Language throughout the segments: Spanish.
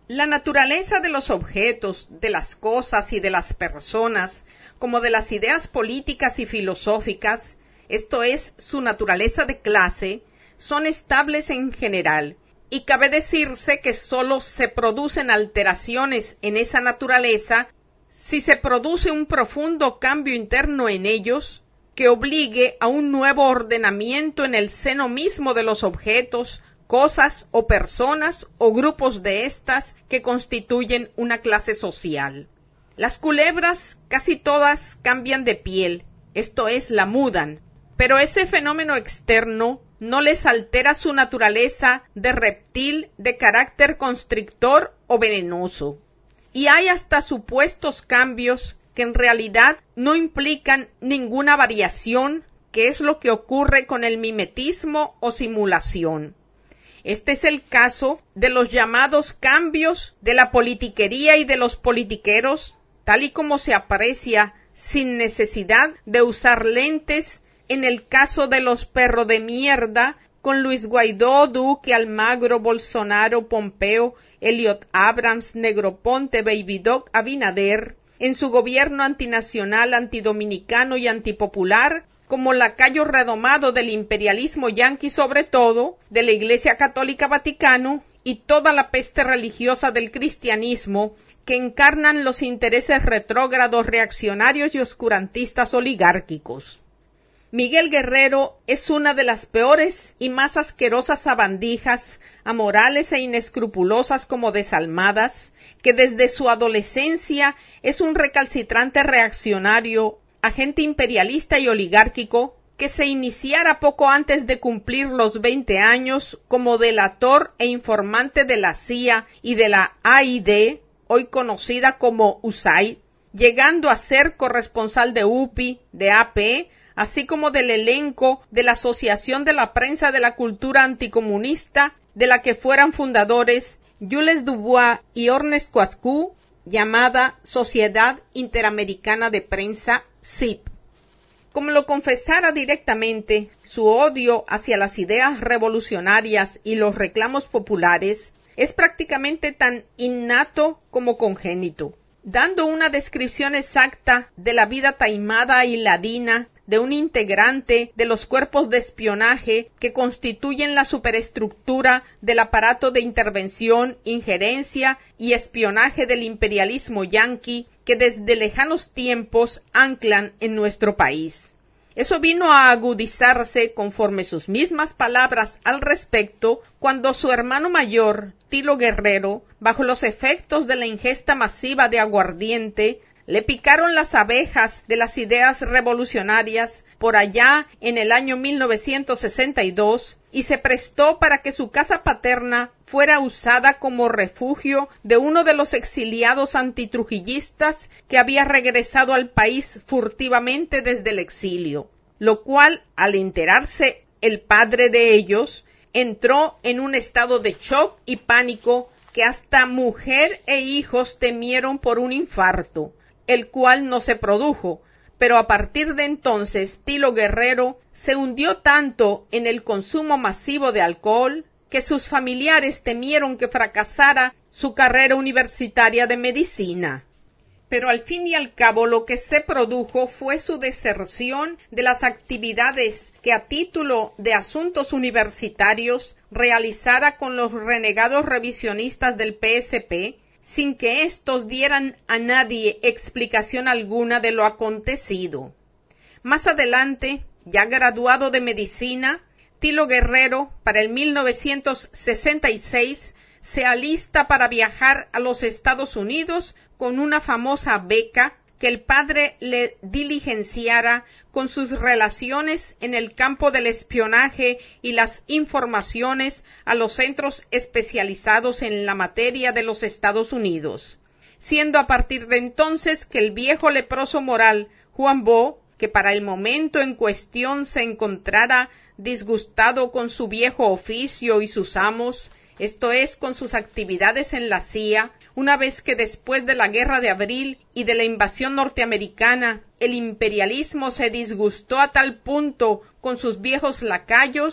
La naturaleza de los objetos, de las cosas y de las personas, como de las ideas políticas y filosóficas, esto es, su naturaleza de clase, son estables en general, y cabe decirse que sólo se producen alteraciones en esa naturaleza si se produce un profundo cambio interno en ellos que obligue a un nuevo ordenamiento en el seno mismo de los objetos, cosas o personas o grupos de estas que constituyen una clase social. Las culebras casi todas cambian de piel, esto es, la mudan, pero ese fenómeno externo no les altera su naturaleza de reptil de carácter constrictor o venenoso. Y hay hasta supuestos cambios que en realidad no implican ninguna variación, que es lo que ocurre con el mimetismo o simulación. Este es el caso de los llamados cambios de la politiquería y de los politiqueros, tal y como se aprecia sin necesidad de usar lentes en el caso de los perro de mierda, con Luis Guaidó, Duque, Almagro, Bolsonaro, Pompeo, Elliot Abrams, Negroponte, Baby Doc, Abinader, en su gobierno antinacional, antidominicano y antipopular, como lacayo redomado del imperialismo yanqui, sobre todo, de la Iglesia Católica Vaticano y toda la peste religiosa del cristianismo que encarnan los intereses retrógrados, reaccionarios y oscurantistas oligárquicos. Miguel Guerrero es una de las peores y más asquerosas sabandijas, amorales e inescrupulosas como desalmadas, que desde su adolescencia es un recalcitrante reaccionario, agente imperialista y oligárquico, que se iniciara poco antes de cumplir los 20 años como delator e informante de la CIA y de la AID, hoy conocida como USAID, llegando a ser corresponsal de UPI, de AP, así como del elenco de la Asociación de la Prensa de la Cultura Anticomunista, de la que fueran fundadores Jules Dubois y Ernest Coascu, llamada Sociedad Interamericana de Prensa, SIP. Como lo confesara directamente, su odio hacia las ideas revolucionarias y los reclamos populares es prácticamente tan innato como congénito. Dando una descripción exacta de la vida taimada y ladina de un integrante de los cuerpos de espionaje que constituyen la superestructura del aparato de intervención, injerencia y espionaje del imperialismo yanqui que desde lejanos tiempos anclan en nuestro país. Eso vino a agudizarse conforme sus mismas palabras al respecto cuando su hermano mayor, Tilo Guerrero, bajo los efectos de la ingesta masiva de aguardiente, le picaron las abejas de las ideas revolucionarias por allá en el año 1962 y se prestó para que su casa paterna fuera usada como refugio de uno de los exiliados antitrujillistas que había regresado al país furtivamente desde el exilio, lo cual, al enterarse el padre de ellos, entró en un estado de shock y pánico que hasta mujer e hijos temieron por un infarto, el cual no se produjo, pero a partir de entonces Tilo Guerrero se hundió tanto en el consumo masivo de alcohol que sus familiares temieron que fracasara su carrera universitaria de medicina. Pero al fin y al cabo lo que se produjo fue su deserción de las actividades que a título de asuntos universitarios realizara con los renegados revisionistas del PSP, sin que éstos dieran a nadie explicación alguna de lo acontecido. Más adelante, ya graduado de medicina, Tilo Guerrero, para el 1966, se alista para viajar a los Estados Unidos con una famosa beca que el padre le diligenciara con sus relaciones en el campo del espionaje y las informaciones a los centros especializados en la materia de los Estados Unidos, siendo a partir de entonces que el viejo leproso moral Juan Bo, que para el momento en cuestión se encontrara disgustado con su viejo oficio y sus amos, esto es, con sus actividades en la CIA, una vez que después de la Guerra de Abril y de la invasión norteamericana, el imperialismo se disgustó a tal punto con sus viejos lacayos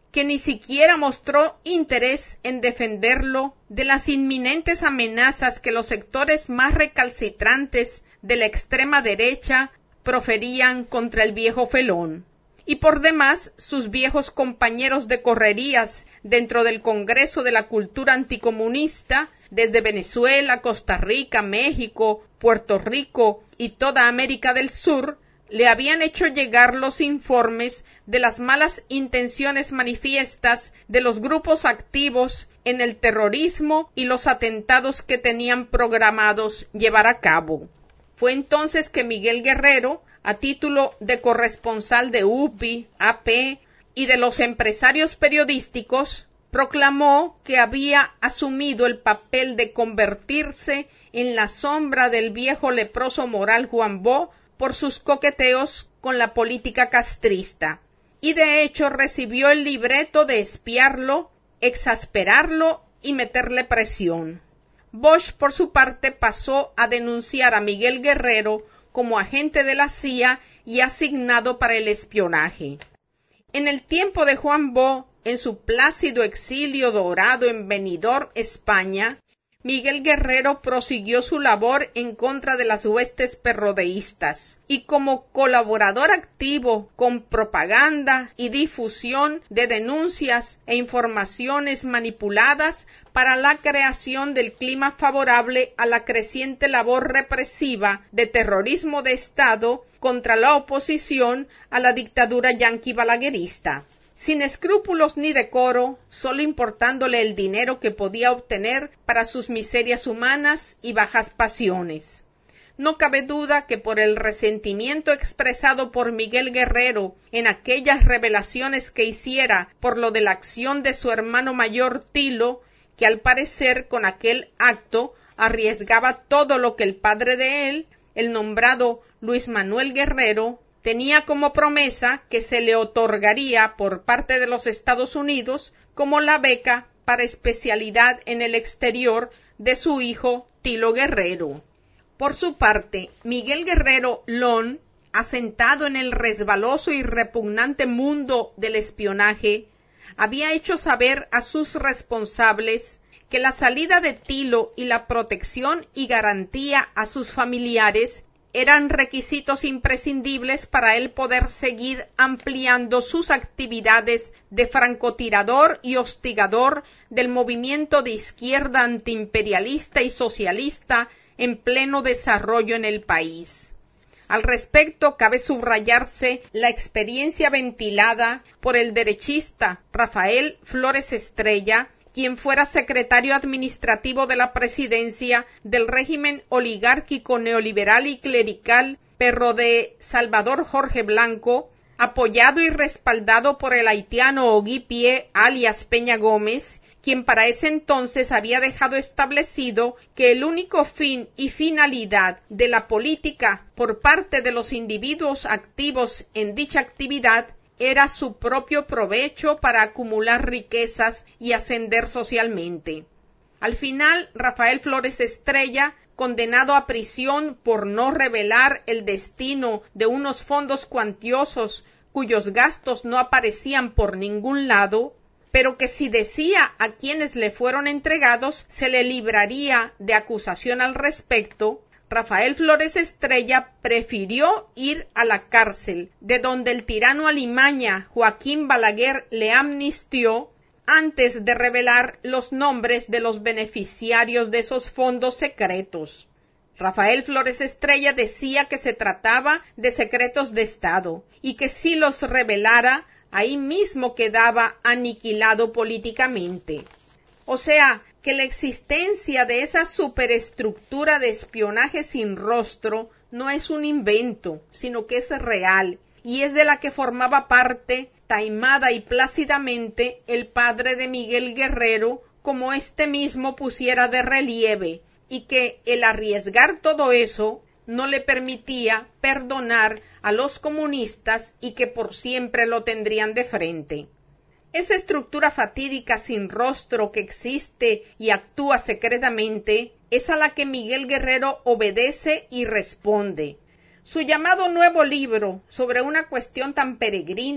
que ni siquiera mostró interés en defenderlo de las inminentes amenazas que los sectores más recalcitrantes de la extrema derecha proferían contra el viejo felón. Y por demás, sus viejos compañeros de correrías dentro del Congreso de la Cultura Anticomunista, desde Venezuela, Costa Rica, México, Puerto Rico y toda América del Sur, le habían hecho llegar los informes de las malas intenciones manifiestas de los grupos activos en el terrorismo y los atentados que tenían programados llevar a cabo. Fue entonces que Miguel Guerrero, a título de corresponsal de UPI, AP y de los empresarios periodísticos, proclamó que había asumido el papel de convertirse en la sombra del viejo leproso moral Juan Bó por sus coqueteos con la política castrista, y de hecho recibió el libreto de espiarlo, exasperarlo y meterle presión. Bosch, por su parte, pasó a denunciar a Miguel Guerrero como agente de la CIA y asignado para el espionaje. En el tiempo de Juan Bó, en su plácido exilio dorado en Benidorm, España, Miguel Guerrero prosiguió su labor en contra de las huestes perrodeístas y como colaborador activo con propaganda y difusión de denuncias e informaciones manipuladas para la creación del clima favorable a la creciente labor represiva de terrorismo de Estado contra la oposición a la dictadura yanqui balaguerista. Sin escrúpulos ni decoro, solo importándole el dinero que podía obtener para sus miserias humanas y bajas pasiones. No cabe duda que por el resentimiento expresado por Miguel Guerrero en aquellas revelaciones que hiciera por lo de la acción de su hermano mayor Tilo, que al parecer con aquel acto arriesgaba todo lo que el padre de él, el nombrado Luis Manuel Guerrero, tenía como promesa que se le otorgaría por parte de los Estados Unidos como la beca para especialidad en el exterior de su hijo Tilo Guerrero. Por su parte, Miguel Guerrero Lón, asentado en el resbaloso y repugnante mundo del espionaje, había hecho saber a sus responsables que la salida de Tilo y la protección y garantía a sus familiares eran requisitos imprescindibles para él poder seguir ampliando sus actividades de francotirador y hostigador del movimiento de izquierda antiimperialista y socialista en pleno desarrollo en el país. Al respecto, cabe subrayarse la experiencia ventilada por el derechista Rafael Flores Estrella, quien fuera secretario administrativo de la presidencia del régimen oligárquico neoliberal y clerical perro de Salvador Jorge Blanco, apoyado y respaldado por el haitiano Ogui Pie, alias Peña Gómez, quien para ese entonces había dejado establecido que el único fin y finalidad de la política por parte de los individuos activos en dicha actividad era su propio provecho para acumular riquezas y ascender socialmente. Al final, Rafael Flores Estrella, condenado a prisión por no revelar el destino de unos fondos cuantiosos cuyos gastos no aparecían por ningún lado, pero que si decía a quienes le fueron entregados se le libraría de acusación al respecto, Rafael Flores Estrella prefirió ir a la cárcel, de donde el tirano alimaña Joaquín Balaguer le amnistió, antes de revelar los nombres de los beneficiarios de esos fondos secretos. Rafael Flores Estrella decía que se trataba de secretos de Estado y que si los revelara, ahí mismo quedaba aniquilado políticamente. O sea, que la existencia de esa superestructura de espionaje sin rostro no es un invento, sino que es real, y es de la que formaba parte, taimada y plácidamente, el padre de Miguel Guerrero, como éste mismo pusiera de relieve, y que el arriesgar todo eso no le permitía perdonar a los comunistas y que por siempre lo tendrían de frente. Esa estructura fatídica sin rostro que existe y actúa secretamente es a la que Miguel Guerrero obedece y responde. Su llamado nuevo libro sobre una cuestión tan peregrina,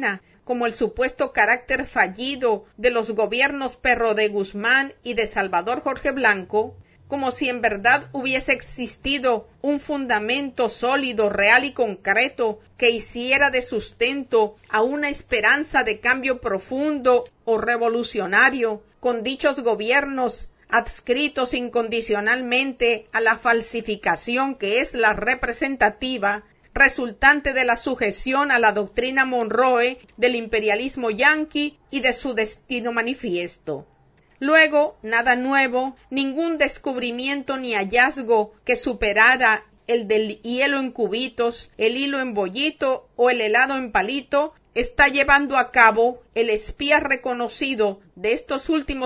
como el supuesto carácter fallido de los gobiernos Perro de Guzmán y de Salvador Jorge Blanco, como si en verdad hubiese existido un fundamento sólido, real y concreto que hiciera de sustento a una esperanza de cambio profundo o revolucionario con dichos gobiernos adscritos incondicionalmente a la falsificación que es la representativa, resultante de la sujeción a la doctrina Monroe del imperialismo yanqui y de su destino manifiesto. Luego, nada nuevo, ningún descubrimiento ni hallazgo que superara el del hielo en cubitos, el hilo en bollito o el helado en palito, está llevando a cabo el espía reconocido de estos últimos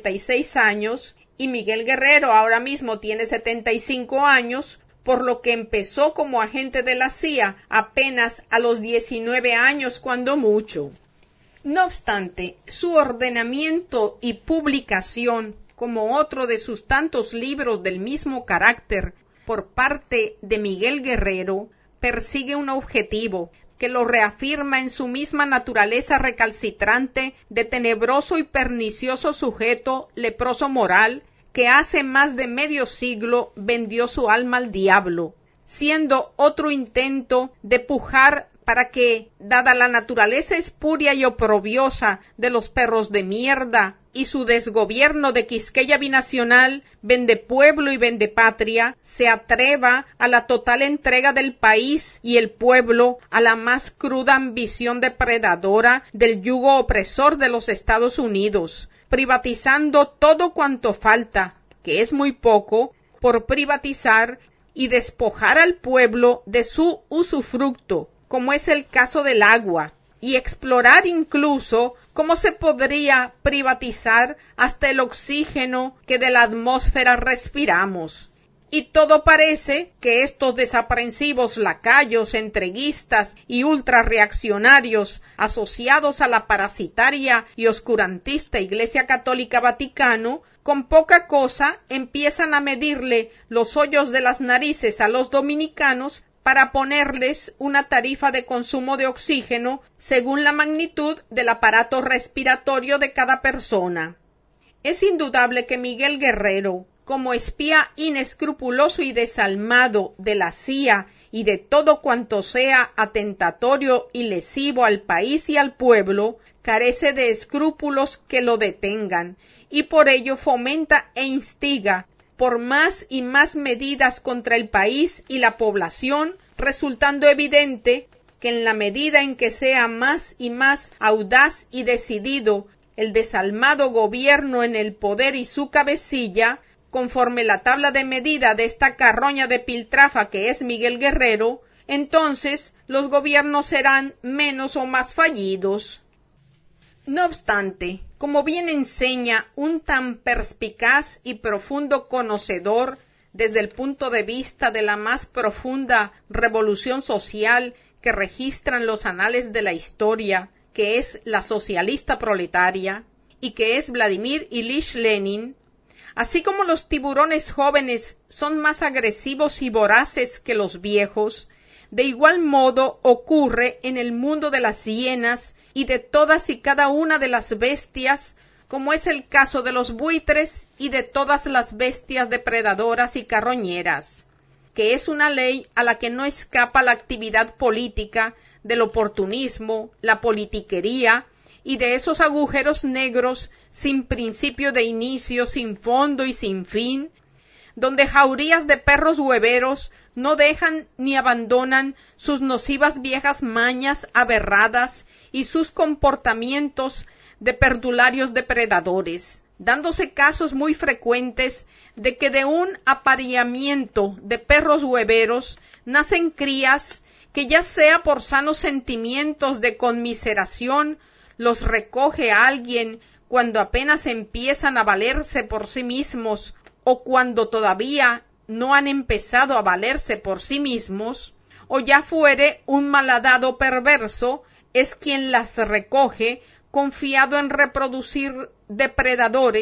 56 años, y Miguel Guerrero ahora mismo tiene 75 años, por lo que empezó como agente de la CIA apenas a los 19 años cuando mucho. No obstante, su ordenamiento y publicación, como otro de sus tantos libros del mismo carácter, por parte de Miguel Guerrero, persigue un objetivo que lo reafirma en su misma naturaleza recalcitrante de tenebroso y pernicioso sujeto leproso moral, que hace más de medio siglo vendió su alma al diablo, siendo otro intento de pujar para que, dada la naturaleza espuria y oprobiosa de los perros de mierda y su desgobierno de Quisqueya binacional, vendepueblo y vendepatria, se atreva a la total entrega del país y el pueblo a la más cruda ambición depredadora del yugo opresor de los Estados Unidos, privatizando todo cuanto falta, que es muy poco, por privatizar y despojar al pueblo de su usufructo, como es el caso del agua, y explorar incluso cómo se podría privatizar hasta el oxígeno que de la atmósfera respiramos. Y todo parece que estos desaprensivos lacayos, entreguistas y ultrarreaccionarios asociados a la parasitaria y oscurantista Iglesia Católica Vaticano, con poca cosa empiezan a medirle los hoyos de las narices a los dominicanos para ponerles una tarifa de consumo de oxígeno según la magnitud del aparato respiratorio de cada persona. Es indudable que Miguel Guerrero, como espía inescrupuloso y desalmado de la CIA y de todo cuanto sea atentatorio y lesivo al país y al pueblo, carece de escrúpulos que lo detengan, y por ello fomenta e instiga por más y más medidas contra el país y la población, resultando evidente que en la medida en que sea más y más audaz y decidido el desalmado gobierno en el poder y su cabecilla, conforme la tabla de medida de esta carroña de piltrafa que es Miguel Guerrero, entonces los gobiernos serán menos o más fallidos. No obstante, como bien enseña un tan perspicaz y profundo conocedor desde el punto de vista de la más profunda revolución social que registran los anales de la historia, que es la socialista proletaria, y que es Vladimir Ilich Lenin, así como los tiburones jóvenes son más agresivos y voraces que los viejos, de igual modo ocurre en el mundo de las hienas y de todas y cada una de las bestias, como es el caso de los buitres y de todas las bestias depredadoras y carroñeras, que es una ley a la que no escapa la actividad política del oportunismo, la politiquería y de esos agujeros negros sin principio de inicio, sin fondo y sin fin, donde jaurías de perros hueveros no dejan ni abandonan sus nocivas viejas mañas aberradas y sus comportamientos de perdularios depredadores, dándose casos muy frecuentes de que de un apareamiento de perros hueveros nacen crías que ya sea por sanos sentimientos de conmiseración los recoge a alguien cuando apenas empiezan a valerse por sí mismos o cuando todavía no han empezado a valerse por sí mismos, o ya fuere un malhadado perverso, es quien las recoge confiado en reproducir depredadores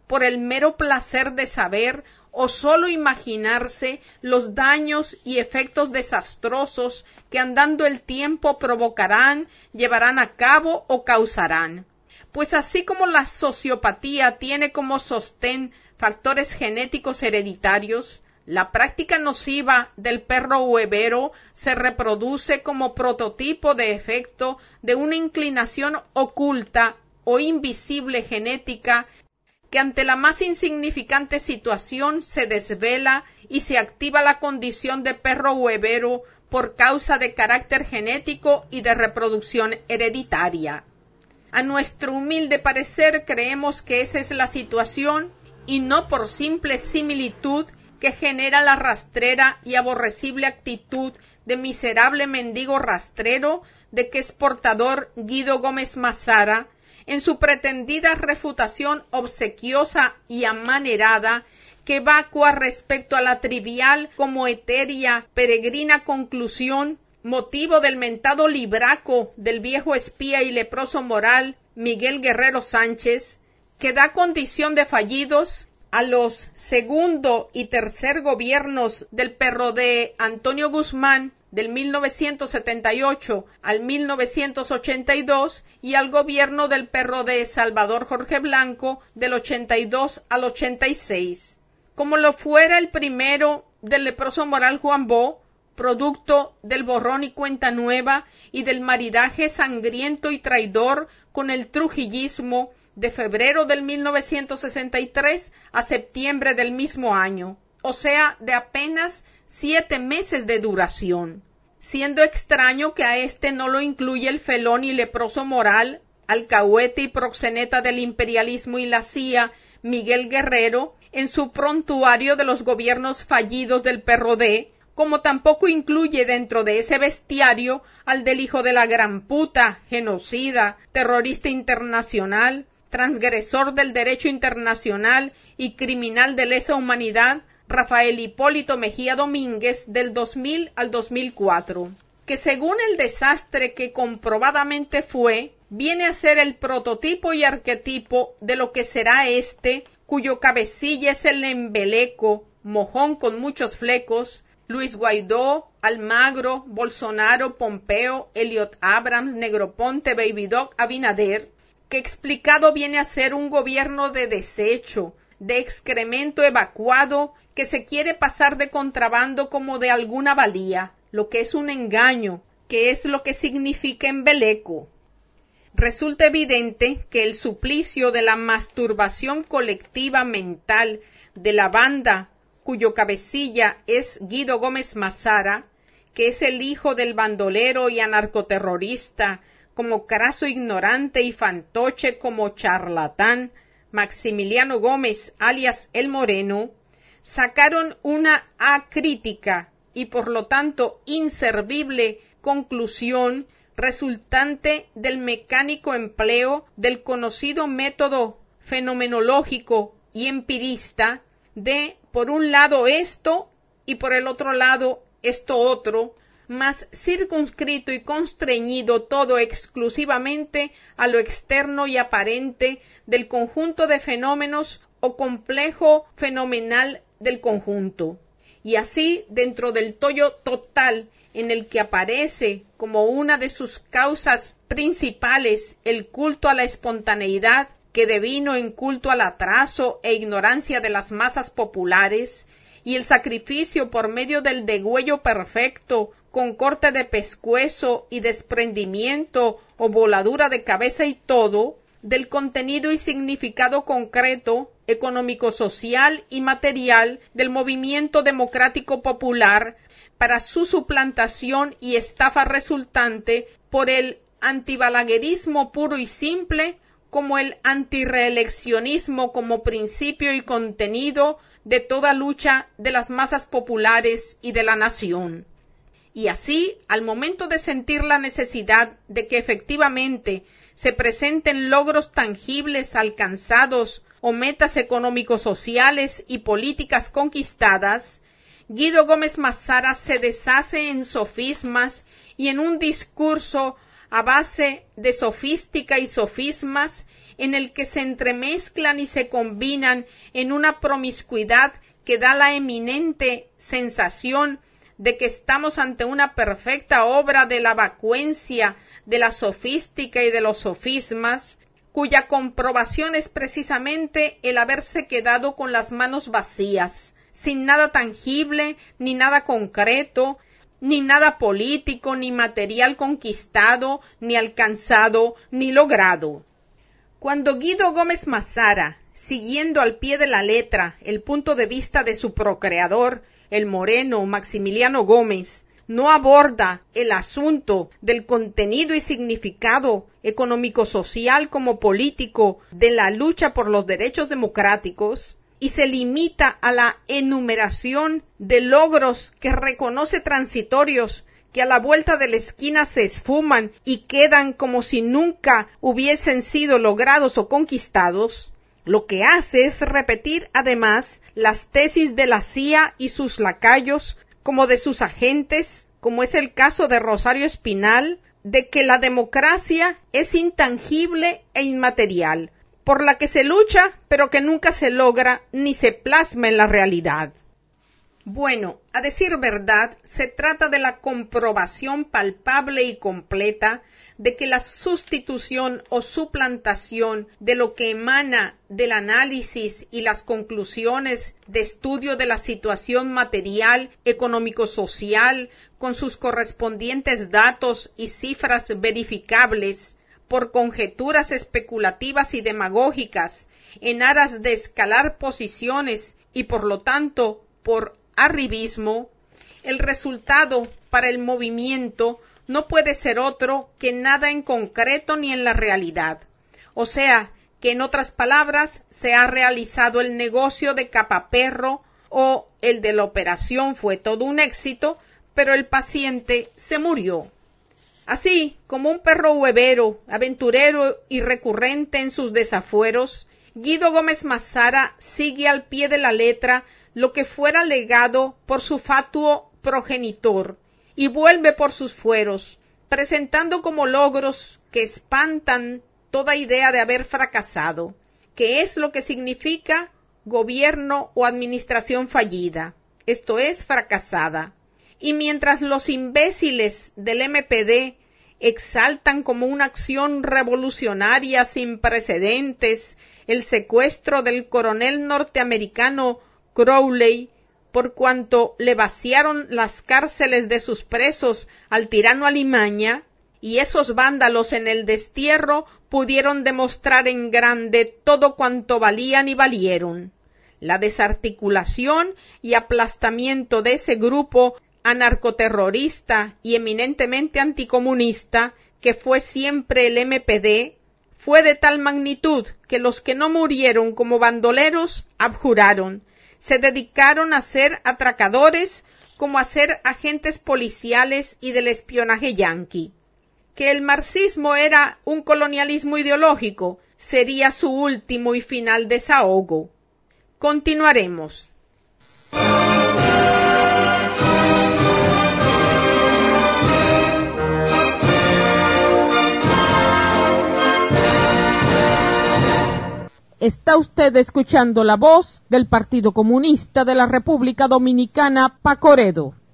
por el mero placer de saber o solo imaginarse los daños y efectos desastrosos que andando el tiempo provocarán, llevarán a cabo o causarán. Pues así como la sociopatía tiene como sostén factores genéticos hereditarios, la práctica nociva del perro huevero se reproduce como prototipo de efecto de una inclinación oculta o invisible genética que ante la más insignificante situación se desvela y se activa la condición de perro huevero por causa de carácter genético y de reproducción hereditaria. A nuestro humilde parecer creemos que esa es la situación y no por simple similitud que genera la rastrera y aborrecible actitud de miserable mendigo rastrero de que es portador Guido Gómez Mazara, en su pretendida refutación obsequiosa y amanerada que vacua respecto a la trivial como etérea peregrina conclusión, motivo del mentado libraco del viejo espía y leproso moral Miguel Guerrero Sánchez, que da condición de fallidos a los segundo y tercer gobiernos del PRD Antonio Guzmán del 1978 al 1982 y al gobierno del PRD Salvador Jorge Blanco del 82 al 86, como lo fuera el primero del leproso moral Juan Bó, producto del borrón y cuenta nueva y del maridaje sangriento y traidor con el trujillismo de febrero del 1963 a septiembre del mismo año, o sea, de apenas 7 meses de duración, siendo extraño que a este no lo incluye el felón y leproso moral, alcahuete y proxeneta del imperialismo y la CIA, Miguel Guerrero, en su prontuario de los gobiernos fallidos del PRD, como tampoco incluye dentro de ese bestiario al del hijo de la gran puta, genocida, terrorista internacional, transgresor del derecho internacional y criminal de lesa humanidad, Rafael Hipólito Mejía Domínguez, del 2000 al 2004, que según el desastre que comprobadamente fue, viene a ser el prototipo y arquetipo de lo que será este, cuyo cabecilla es el embeleco, mojón con muchos flecos, Luis Guaidó, Almagro, Bolsonaro, Pompeo, Elliot Abrams, Negroponte, Baby Doc, Abinader, que explicado viene a ser un gobierno de desecho, de excremento evacuado, que se quiere pasar de contrabando como de alguna valía, lo que es un engaño, que es lo que significa embeleco. Resulta evidente que el suplicio de la masturbación colectiva mental de la banda cuyo cabecilla es Guido Gómez Mazara, que es el hijo del bandolero y anarcoterrorista, como craso ignorante y fantoche como charlatán, Maximiliano Gómez, alias El Moreno, sacaron una acrítica y por lo tanto inservible conclusión resultante del mecánico empleo del conocido método fenomenológico y empirista de, por un lado esto y por el otro lado esto otro, más circunscrito y constreñido todo exclusivamente a lo externo y aparente del conjunto de fenómenos o complejo fenomenal del conjunto. Y así, dentro del tollo total en el que aparece como una de sus causas principales el culto a la espontaneidad, que devino en culto al atraso e ignorancia de las masas populares, y el sacrificio por medio del degüello perfecto, con corte de pescuezo y desprendimiento o voladura de cabeza y todo, del contenido y significado concreto, económico-social y material del movimiento democrático popular, para su suplantación y estafa resultante por el antibalaguerismo puro y simple, como el antirreeleccionismo como principio y contenido de toda lucha de las masas populares y de la nación. Y así, al momento de sentir la necesidad de que efectivamente se presenten logros tangibles alcanzados o metas económicos sociales y políticas conquistadas, Guido Gómez Mazara se deshace en sofismas y en un discurso a base de sofística y sofismas en el que se entremezclan y se combinan en una promiscuidad que da la eminente sensación de que estamos ante una perfecta obra de la vacuencia, de la sofística y de los sofismas, cuya comprobación es precisamente el haberse quedado con las manos vacías, sin nada tangible, ni nada concreto, ni nada político, ni material conquistado, ni alcanzado, ni logrado. Cuando Guido Gómez Mazara, siguiendo al pie de la letra el punto de vista de su procreador, el moreno Maximiliano Gómez, no aborda el asunto del contenido y significado económico-social como político de la lucha por los derechos democráticos, y se limita a la enumeración de logros que reconoce transitorios, que a la vuelta de la esquina se esfuman y quedan como si nunca hubiesen sido logrados o conquistados, lo que hace es repetir además las tesis de la CIA y sus lacayos, como de sus agentes, como es el caso de Rosario Espinal, de que la democracia es intangible e inmaterial, por la que se lucha, pero que nunca se logra ni se plasma en la realidad. Bueno, a decir verdad, se trata de la comprobación palpable y completa de que la sustitución o suplantación de lo que emana del análisis y las conclusiones de estudio de la situación material, económico-social, con sus correspondientes datos y cifras verificables, por conjeturas especulativas y demagógicas, en aras de escalar posiciones y por lo tanto por arribismo, el resultado para el movimiento no puede ser otro que nada en concreto ni en la realidad. O sea, que en otras palabras se ha realizado el negocio de Capaperro o el de la operación fue todo un éxito, pero el paciente se murió. Así como un perro huevero, aventurero y recurrente en sus desafueros, Guido Gómez Mazara sigue al pie de la letra lo que fuera legado por su fatuo progenitor y vuelve por sus fueros, presentando como logros que espantan toda idea de haber fracasado, que es lo que significa gobierno o administración fallida, esto es, fracasada. Y mientras los imbéciles del MPD exaltan como una acción revolucionaria sin precedentes el secuestro del coronel norteamericano Crowley, por cuanto le vaciaron las cárceles de sus presos al tirano Alimaña, y esos vándalos en el destierro pudieron demostrar en grande todo cuanto valían y valieron. La desarticulación y aplastamiento de ese grupo anarcoterrorista y eminentemente anticomunista, que fue siempre el MPD, fue de tal magnitud que los que no murieron como bandoleros abjuraron, se dedicaron a ser atracadores como a ser agentes policiales y del espionaje yanqui. Que el marxismo era un colonialismo ideológico sería su último y final desahogo. Continuaremos. Está usted escuchando la voz del Partido Comunista de la República Dominicana, Pacoredo.